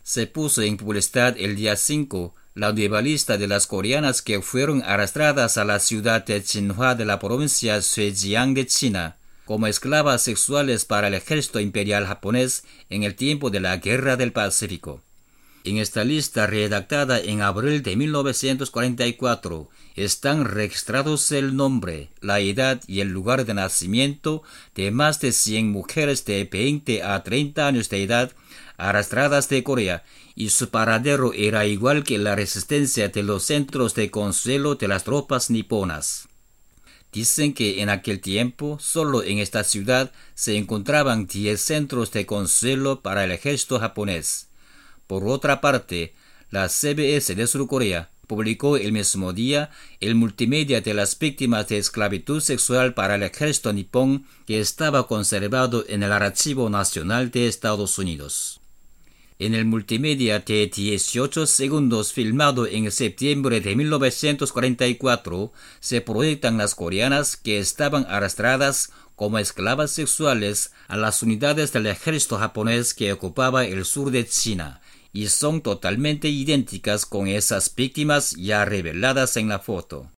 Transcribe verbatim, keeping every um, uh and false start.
Se puso en publicidad el día cinco la nueva lista de las coreanas que fueron arrastradas a la ciudad de Jinhua de la provincia Zhejiang de China como esclavas sexuales para el ejército imperial japonés en el tiempo de la Guerra del Pacífico. En esta lista redactada en abril de mil novecientos cuarenta y cuatro están registrados el nombre, la edad y el lugar de nacimiento de más de cien mujeres de veinte a treinta años de edad arrastradas de Corea, y su paradero era igual que la resistencia de los centros de consuelo de las tropas niponas. Dicen que en aquel tiempo solo en esta ciudad se encontraban diez centros de consuelo para el ejército japonés. Por otra parte, la C B S de Sur Corea publicó el mismo día el multimedia de las víctimas de esclavitud sexual para el ejército nipón que estaba conservado en el Archivo Nacional de Estados Unidos. En el multimedia de dieciocho segundos filmado en septiembre de mil novecientos cuarenta y cuatro se proyectan las coreanas que estaban arrastradas como esclavas sexuales a las unidades del ejército japonés que ocupaba el sur de China, y son totalmente idénticas con esas víctimas ya reveladas en la foto.